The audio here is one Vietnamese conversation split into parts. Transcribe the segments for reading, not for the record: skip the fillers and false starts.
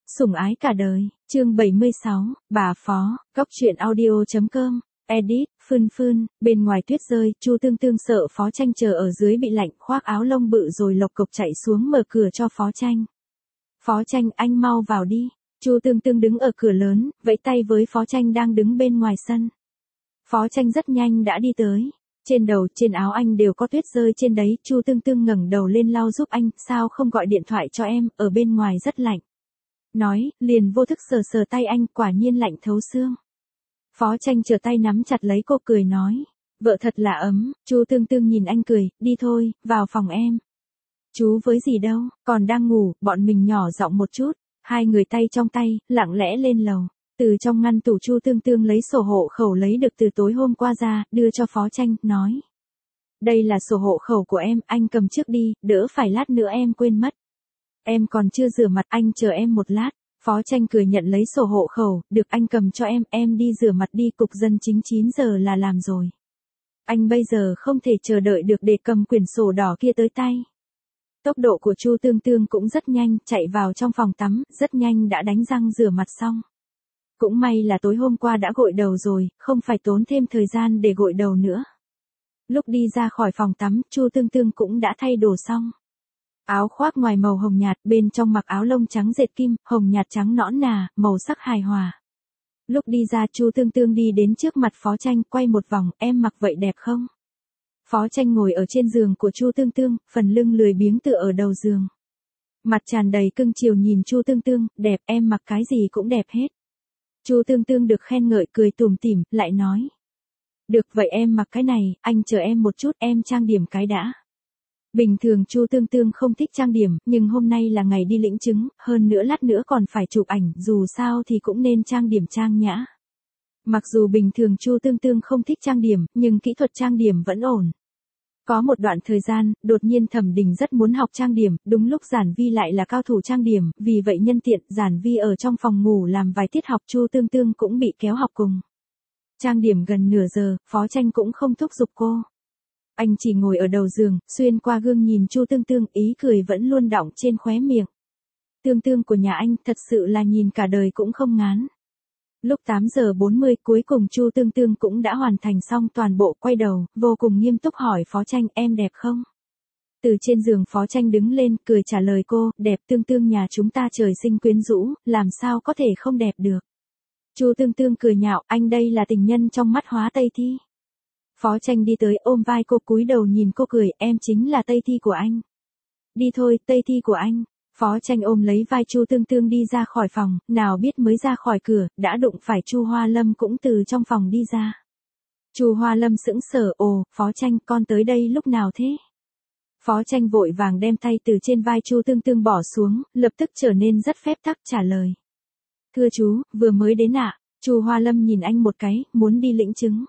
Sủng ái cả đời, chương 76, bà Phó, Góc truyện audio.com, edit, Phương, bên ngoài tuyết rơi, Chu Tương Tương sợ Phó Tranh chờ ở dưới bị lạnh, khoác áo lông bự rồi lộc cộc chạy xuống mở cửa cho Phó Tranh. Phó Tranh, anh mau vào đi. Chu Tương Tương đứng ở cửa lớn, vẫy tay với Phó Tranh đang đứng bên ngoài sân. Phó Tranh rất nhanh đã đi tới. Trên đầu, trên áo anh đều có tuyết rơi trên đấy, Chu Tương Tương ngẩng đầu lên lau giúp anh, sao không gọi điện thoại cho em, ở bên ngoài rất lạnh. Nói, liền vô thức sờ tay anh, quả nhiên lạnh thấu xương. Phó Tranh trở tay nắm chặt lấy cô cười nói, vợ thật là ấm. Chu Tương Tương nhìn anh cười, đi thôi, vào phòng em. Chú với gì đâu, còn đang ngủ, bọn mình nhỏ giọng một chút. Hai người tay trong tay, lặng lẽ lên lầu. Từ trong ngăn tủ Chu Tương Tương lấy sổ hộ khẩu lấy được từ tối hôm qua ra, đưa cho Phó Tranh, nói. Đây là sổ hộ khẩu của em, anh cầm trước đi, đỡ phải lát nữa em quên mất. Em còn chưa rửa mặt, anh chờ em một lát. Phó Tranh cười nhận lấy sổ hộ khẩu, được anh cầm cho em đi rửa mặt đi, cục dân chính 9 giờ là làm rồi. Anh bây giờ không thể chờ đợi được để cầm quyển sổ đỏ kia tới tay. Tốc độ của Chu Tương Tương cũng rất nhanh, chạy vào trong phòng tắm, rất nhanh đã đánh răng rửa mặt xong. Cũng may là tối hôm qua đã gội đầu rồi, không phải tốn thêm thời gian để gội đầu nữa. Lúc đi ra khỏi phòng tắm, Chu Tương Tương cũng đã thay đồ xong. Áo khoác ngoài màu hồng nhạt, bên trong mặc áo lông trắng dệt kim, hồng nhạt trắng nõn nà, màu sắc hài hòa. Lúc đi ra Chu Tương Tương đi đến trước mặt Phó Tranh, quay một vòng, em mặc vậy đẹp không? Phó Tranh ngồi ở trên giường của Chu Tương Tương, phần lưng lười biếng tựa ở đầu giường. Mặt tràn đầy cưng chiều nhìn Chu Tương Tương, đẹp, em mặc cái gì cũng đẹp hết. Chu Tương Tương được khen ngợi cười tủm tỉm, lại nói. Được vậy em mặc cái này, anh chờ em một chút, em trang điểm cái đã. Bình thường Chu Tương Tương không thích trang điểm, nhưng hôm nay là ngày đi lĩnh chứng, hơn nữa lát nữa còn phải chụp ảnh, dù sao thì cũng nên trang điểm trang nhã. Mặc dù bình thường Chu Tương Tương không thích trang điểm, nhưng kỹ thuật trang điểm vẫn ổn. Có một đoạn thời gian, đột nhiên Thẩm Đình rất muốn học trang điểm, đúng lúc Giản Vi lại là cao thủ trang điểm, vì vậy nhân tiện, Giản Vi ở trong phòng ngủ làm vài tiết học, Chu Tương Tương cũng bị kéo học cùng. Trang điểm gần nửa giờ, Phó Tranh cũng không thúc giục cô. Anh chỉ ngồi ở đầu giường, xuyên qua gương nhìn Chu Tương Tương, ý cười vẫn luôn đọng trên khóe miệng. Tương Tương của nhà anh thật sự là nhìn cả đời cũng không ngán. Lúc 8 giờ 40 cuối cùng Chu Tương Tương cũng đã hoàn thành xong toàn bộ, quay đầu, vô cùng nghiêm túc hỏi Phó Tranh, em đẹp không? Từ trên giường Phó Tranh đứng lên, cười trả lời cô, đẹp. Tương Tương nhà chúng ta trời sinh quyến rũ, làm sao có thể không đẹp được. Chu Tương Tương cười nhạo, anh đây là tình nhân trong mắt Hóa Tây Thi. Phó Tranh đi tới ôm vai cô, cúi đầu nhìn cô cười, em chính là Tây Thi của anh. Đi thôi, Tây Thi của anh. Phó Tranh ôm lấy vai Chu Tương Tương đi ra khỏi phòng, nào biết mới ra khỏi cửa, đã đụng phải Chu Hoa Lâm cũng từ trong phòng đi ra. Chu Hoa Lâm sững sờ, ồ, Phó Tranh, con tới đây lúc nào thế? Phó Tranh vội vàng đem tay từ trên vai Chu Tương Tương bỏ xuống, lập tức trở nên rất phép tắc trả lời. Thưa chú, vừa mới đến ạ. Chu Hoa Lâm nhìn anh một cái, muốn đi lĩnh chứng.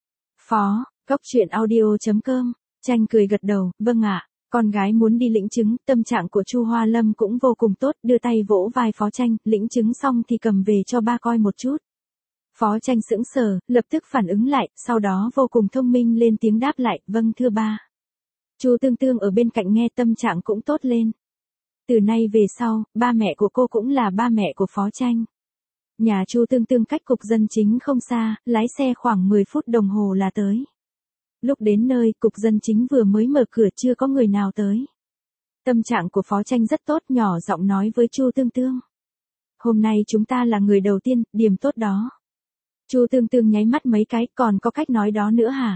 Phó, Góc truyện audio.com, Tranh cười gật đầu, vâng ạ. Con gái muốn đi lĩnh chứng, tâm trạng của Chu Hoa Lâm cũng vô cùng tốt, đưa tay vỗ vai Phó Tranh, lĩnh chứng xong thì cầm về cho ba coi một chút. Phó Tranh sững sờ, lập tức phản ứng lại, sau đó vô cùng thông minh lên tiếng đáp lại, vâng thưa ba. Chu Tương Tương ở bên cạnh nghe tâm trạng cũng tốt lên. Từ nay về sau, ba mẹ của cô cũng là ba mẹ của Phó Tranh. Nhà Chu Tương Tương cách cục dân chính không xa, lái xe khoảng 10 phút đồng hồ là tới. Lúc đến nơi, cục dân chính vừa mới mở cửa, chưa có người nào tới. Tâm trạng của Phó Tranh rất tốt, nhỏ giọng nói với Chu Tương Tương. Hôm nay chúng ta là người đầu tiên, điểm tốt đó. Chu Tương Tương nháy mắt mấy cái, còn có cách nói đó nữa hả?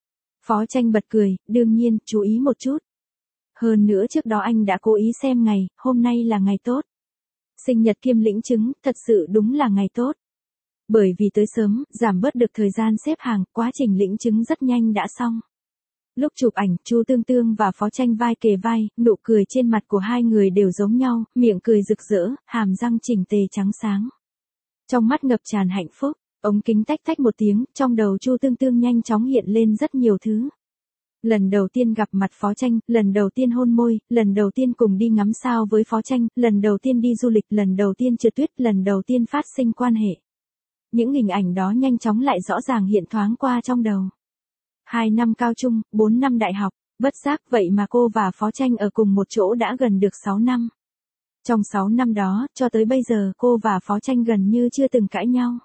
Phó Tranh bật cười, đương nhiên, chú ý một chút. Hơn nữa trước đó anh đã cố ý xem ngày, hôm nay là ngày tốt. Sinh nhật kiêm lĩnh chứng, thật sự đúng là ngày tốt. Bởi vì tới sớm, giảm bớt được thời gian xếp hàng, quá trình lĩnh chứng rất nhanh đã xong. Lúc chụp ảnh, Chu Tương Tương và Phó Tranh vai kề vai, nụ cười trên mặt của hai người đều giống nhau, miệng cười rực rỡ, hàm răng chỉnh tề trắng sáng. Trong mắt ngập tràn hạnh phúc, ống kính tách tách một tiếng, trong đầu Chu Tương Tương nhanh chóng hiện lên rất nhiều thứ. Lần đầu tiên gặp mặt Phó Tranh, lần đầu tiên hôn môi, lần đầu tiên cùng đi ngắm sao với Phó Tranh, lần đầu tiên đi du lịch, lần đầu tiên trượt tuyết, lần đầu tiên phát sinh quan hệ. Những hình ảnh đó nhanh chóng lại rõ ràng hiện thoáng qua trong đầu. 2 năm cao trung, 4 năm đại học, bất giác vậy mà cô và Phó Tranh ở cùng một chỗ đã gần được 6 năm. Trong 6 năm đó, cho tới bây giờ cô và Phó Tranh gần như chưa từng cãi nhau.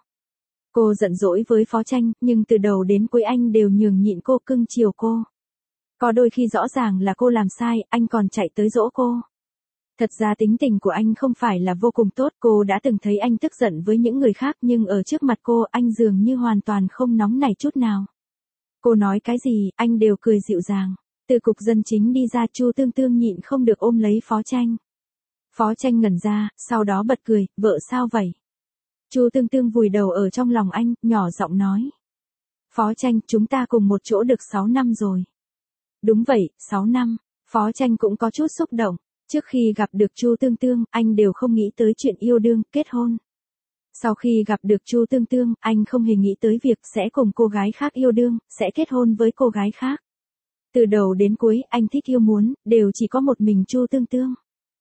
Cô giận dỗi với Phó Tranh, nhưng từ đầu đến cuối anh đều nhường nhịn cô, cưng chiều cô. Có đôi khi rõ ràng là cô làm sai, anh còn chạy tới dỗ cô. Thật ra tính tình của anh không phải là vô cùng tốt, cô đã từng thấy anh tức giận với những người khác nhưng ở trước mặt cô anh dường như hoàn toàn không nóng nảy chút nào. Cô nói cái gì, anh đều cười dịu dàng. Từ cục dân chính đi ra, Chu Tương Tương nhịn không được ôm lấy Phó Tranh. Phó Tranh ngẩn ra, sau đó bật cười, vợ sao vậy? Chu Tương Tương vùi đầu ở trong lòng anh, nhỏ giọng nói. Phó Tranh, chúng ta cùng một chỗ được 6 năm rồi. Đúng vậy, 6 năm. Phó Tranh cũng có chút xúc động. Trước khi gặp được Chu Tương Tương, anh đều không nghĩ tới chuyện yêu đương, kết hôn. Sau khi gặp được Chu Tương Tương, anh không hề nghĩ tới việc sẽ cùng cô gái khác yêu đương, sẽ kết hôn với cô gái khác. Từ đầu đến cuối, anh thích yêu muốn, đều chỉ có một mình Chu Tương Tương.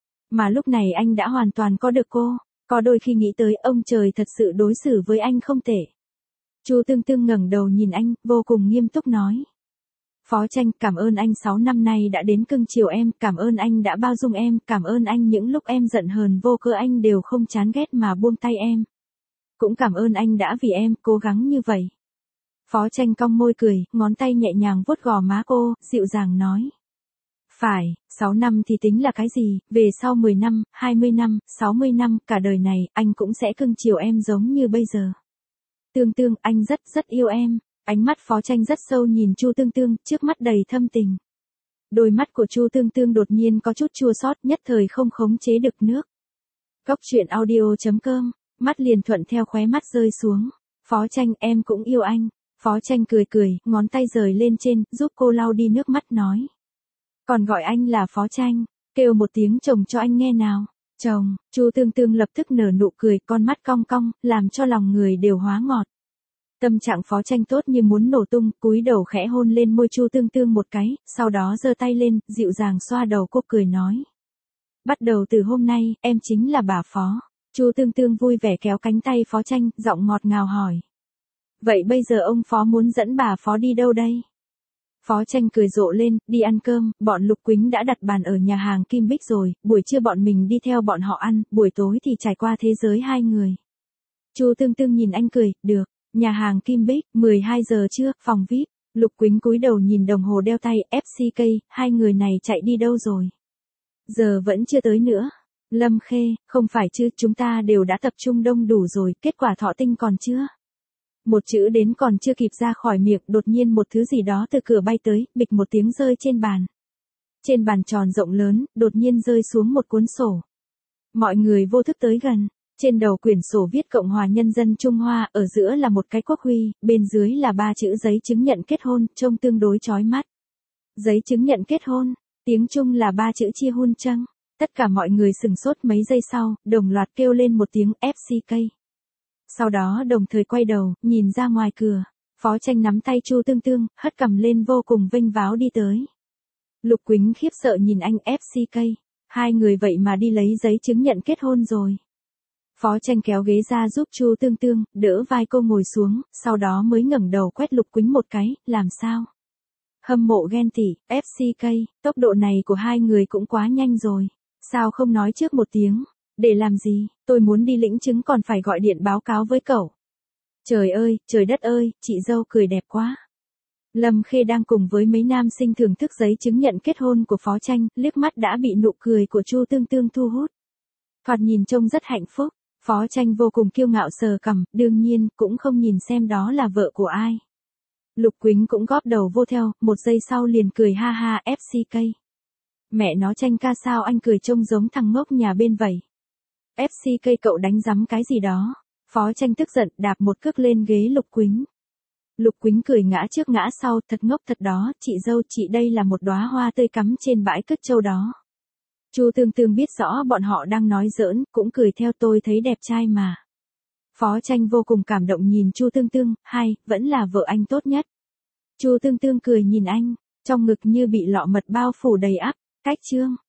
Mà lúc này anh đã hoàn toàn có được cô, có đôi khi nghĩ tới ông trời thật sự đối xử với anh không tệ. Chu Tương Tương ngẩng đầu nhìn anh, vô cùng nghiêm túc nói. Phó Tranh, cảm ơn anh 6 năm nay đã đến cưng chiều em, cảm ơn anh đã bao dung em, cảm ơn anh những lúc em giận hờn vô cớ anh đều không chán ghét mà buông tay em. Cũng cảm ơn anh đã vì em cố gắng như vậy. Phó Tranh cong môi cười, ngón tay nhẹ nhàng vuốt gò má cô, dịu dàng nói. Phải, 6 năm thì tính là cái gì, về sau 10 năm, 20 năm, 60 năm, cả đời này, anh cũng sẽ cưng chiều em giống như bây giờ. Tương Tương, anh rất rất yêu em. Ánh mắt Phó Tranh rất sâu nhìn Chu Tương Tương, trước mắt đầy thâm tình. Đôi mắt của Chu Tương Tương đột nhiên có chút chua xót, nhất thời không khống chế được nước. Cốc truyện audio.com, mắt liền thuận theo khóe mắt rơi xuống. Phó Tranh, em cũng yêu anh. Phó Tranh cười cười, ngón tay rời lên trên, giúp cô lau đi nước mắt nói. Còn gọi anh là Phó Tranh, kêu một tiếng chồng cho anh nghe nào. Chồng, Chu Tương Tương lập tức nở nụ cười, con mắt cong cong, làm cho lòng người đều hóa ngọt. Tâm trạng Phó Tranh tốt như muốn nổ tung, cúi đầu khẽ hôn lên môi Chu Tương Tương một cái, sau đó giơ tay lên, dịu dàng xoa đầu cô cười nói. Bắt đầu từ hôm nay, em chính là bà Phó. Chu Tương Tương vui vẻ kéo cánh tay Phó Tranh, giọng ngọt ngào hỏi. Vậy bây giờ ông Phó muốn dẫn bà Phó đi đâu đây? Phó Tranh cười rộ lên, đi ăn cơm, bọn Lục Quýnh đã đặt bàn ở nhà hàng Kim Bích rồi, buổi trưa bọn mình đi theo bọn họ ăn, buổi tối thì trải qua thế giới hai người. Chu Tương Tương nhìn anh cười, được. Nhà hàng Kim Bích, 12 giờ trưa, phòng VIP. Lục Quýnh cúi đầu nhìn đồng hồ đeo tay, FCK, hai người này chạy đi đâu rồi? Giờ vẫn chưa tới nữa. Lâm Khê, không phải chứ, chúng ta đều đã tập trung đông đủ rồi, kết quả thọ tinh còn chưa? Một chữ đến còn chưa kịp ra khỏi miệng, đột nhiên một thứ gì đó từ cửa bay tới, bịch một tiếng rơi trên bàn. Trên bàn tròn rộng lớn, đột nhiên rơi xuống một cuốn sổ. Mọi người vô thức tới gần. Trên đầu quyển sổ viết Cộng hòa Nhân dân Trung Hoa, ở giữa là một cái quốc huy, bên dưới là 3 chữ giấy chứng nhận kết hôn, trông tương đối chói mắt. Giấy chứng nhận kết hôn, tiếng Trung là 3 chữ chia hun chăng. Tất cả mọi người sửng sốt mấy giây sau, đồng loạt kêu lên một tiếng FCK. Sau đó đồng thời quay đầu, nhìn ra ngoài cửa. Phó Tranh nắm tay Chu Tương Tương, hất cằm lên vô cùng vênh váo đi tới. Lục Quýnh khiếp sợ nhìn anh FCK. Hai người vậy mà đi lấy giấy chứng nhận kết hôn rồi. Phó Tranh kéo ghế ra giúp Chu Tương Tương, đỡ vai cô ngồi xuống, sau đó mới ngẩng đầu quét Lục Quýnh một cái, làm sao? Hâm mộ ghen tị, FCK, tốc độ này của hai người cũng quá nhanh rồi. Sao không nói trước một tiếng? Để làm gì? Tôi muốn đi lĩnh chứng còn phải gọi điện báo cáo với cậu. Trời ơi, trời đất ơi, chị dâu cười đẹp quá. Lâm Khê đang cùng với mấy nam sinh thưởng thức giấy chứng nhận kết hôn của Phó Tranh, liếc mắt đã bị nụ cười của Chu Tương Tương thu hút. Thoạt nhìn trông rất hạnh phúc. Phó Tranh vô cùng kiêu ngạo sờ cằm, đương nhiên, cũng không nhìn xem đó là vợ của ai. Lục Quýnh cũng góp đầu vô theo, một giây sau liền cười ha ha FCK. Mẹ nó Tranh ca sao anh cười trông giống thằng ngốc nhà bên vậy. FCK cậu đánh rắm cái gì đó. Phó Tranh tức giận đạp một cước lên ghế Lục Quýnh. Lục Quýnh cười ngã trước ngã sau, thật ngốc thật đó, chị dâu chị đây là một đóa hoa tươi cắm trên bãi cất trâu đó. Chu Tương Tương biết rõ bọn họ đang nói giỡn, cũng cười theo tôi thấy đẹp trai mà. Phó Tranh vô cùng cảm động nhìn Chu Tương Tương, hay, vẫn là vợ anh tốt nhất. Chu Tương Tương cười nhìn anh, trong ngực như bị lọ mật bao phủ đầy ắp, cách chương.